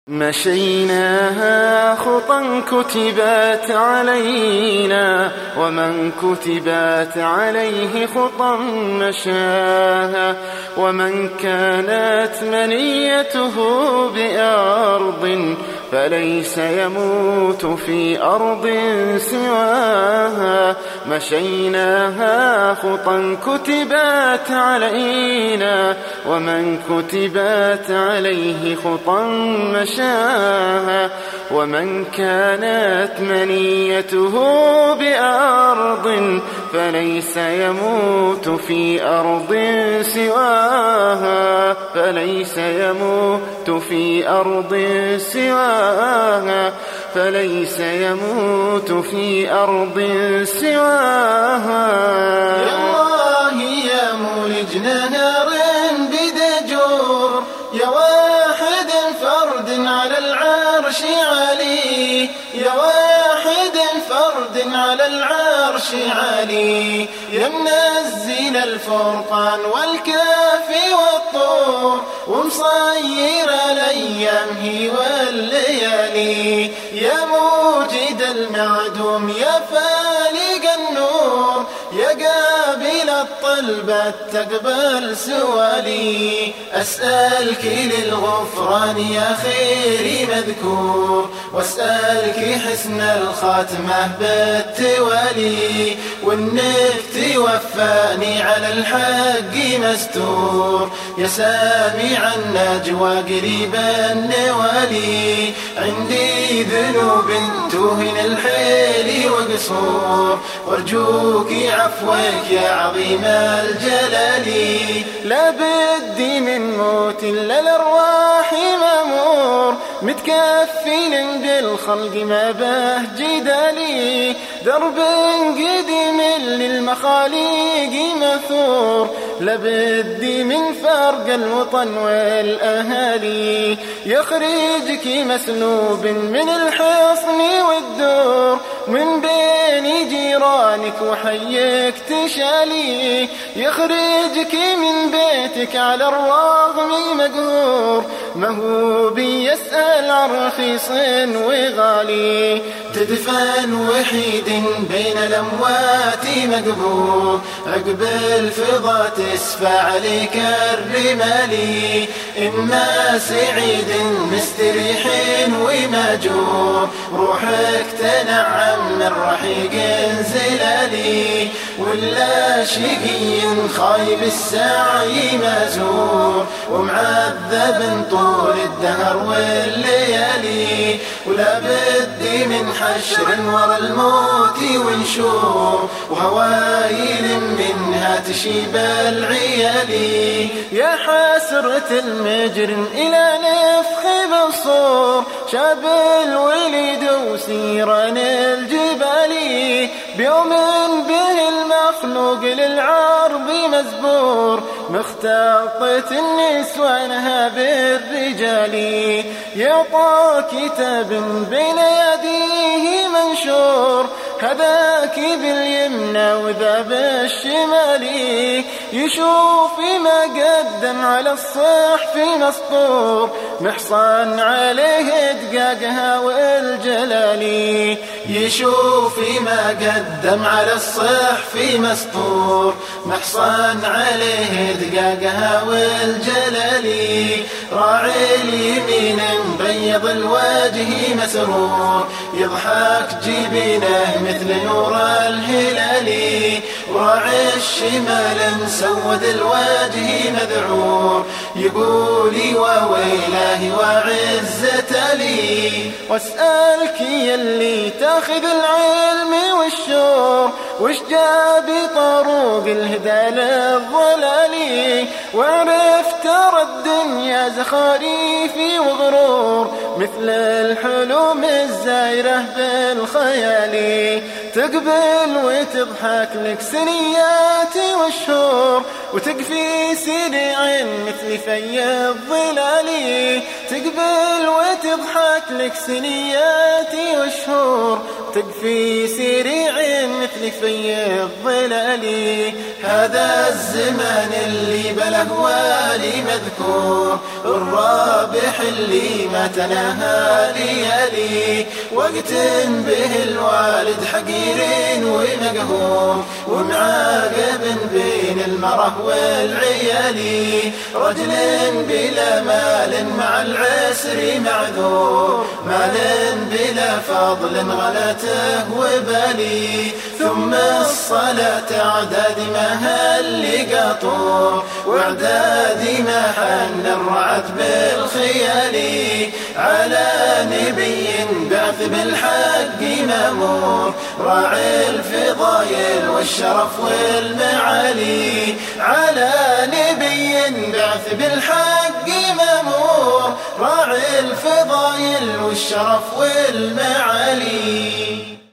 مشيناها خطا كتبت علينا، ومن كتبت عليه خطا مشاها، ومن كانت منيته بأرض فليس يموت في أرض سواها. مشيناها خطا كتبت علينا، ومن كتبت عليه خطا مشاها، ومن كانت منيته بأرض فليس يموت في أرض سواها، فليس يموت في أرض سواها، فليس يموت في أرض سواها. يا الله يا مولج نهر بدجور، يا واحد فرد على العرش علي، يا واحد فرد على العرش علي، يا منزل الفرقان والكافي والطور، ومصير الأيام هي والليالي، يا موجد المعدوم يا فالق النور، يا قابل الطلبة تقبل سؤالي، أسألك للغفران يا خيري مذكور، واسألك حسن الخاتمة بالتوالي، وانك توفاني على الحق مستور، يا سامع النجوى قريب النوالي، عندي ذنوب توهن الحيل وقصور، وارجوك عفوك يا عظيم الجلال، لا بدي من موت إلا الأرواح مأمور، متكفل بالخلق ما به جدالي، درب قديم للمخاليق مثور، لبدي من فرق الوطن والأهالي، يخرجك مسلوب من الحصن والدور، من بين جيرانك وحيك تشالي، يخرجك من بيتك على الرغم مقهور، ما هو بيسأل عن رخيص وغالي، تدفن وحيد بين الأموات مقبور، عقب الفضا تسفى عليك الرمالي، إما سعيد مستريح وماجور، روحك تنعم من رحيق زلالي، ولا شقي خايب السعي مازور، ومعذب طول الدهر والليالي، ولا بدي من حشر ورا الموت ونشور، وهوايل منها تشيب العيالي، يا حسرة المجرم إلى نفخ بالصور، شاب الوليد وسيران الجبالي، بيوم به المخلوق للعرب مزبور، مختلطة النسوانها بالرجال، يعطى كتاب بين يديه منشور، هذاك باليمنى وذا بالشمال، يشوف ما قدم على الصحف مسطور، محصن عليه دقاقها والجلال، يشوف ما قدم على الصحف مسطور، محصن عليه دقاقها والجلال، راعي اليمين مبيض الوجه مسرور، يضحك جبينه مثل نور الهلال، وراعي الشمال مسود الوجه مذعور، يقولي وويله وعزة لي، واسألك يلي تاخذ العلم والشور، وش جاب طروق الهدى للضلال، وعرف ترى الدنيا زخاريف وغرور، مثل الحلوم الزايرة بالخيال، تقبل وتضحك لك سنيات والشهور، وتقفي سريع مثل في الظلال، تقبل وتضحك لك سنيات والشهور، تقفي سريع مثل في الظلال. هذا الزمان اللي بله والي مذكور، والرابح اللي ما تناهى ليالي، وقت به الوالد حقير ومقهور، ومعاقب بين المرأة والعيالي، رجل بلا مال مع العسر معذور، مال بلا فضل غلته وبالي، ثم الصلاة اعداد ما هل قطور، واعداد ما حن الرعت بالخيال، على نبي بعث بالحق مامور، راعي الفضايل والشرف والمعالي، على نبي بعث بالحق مامور، راعي الفضايل والشرف والمعالي.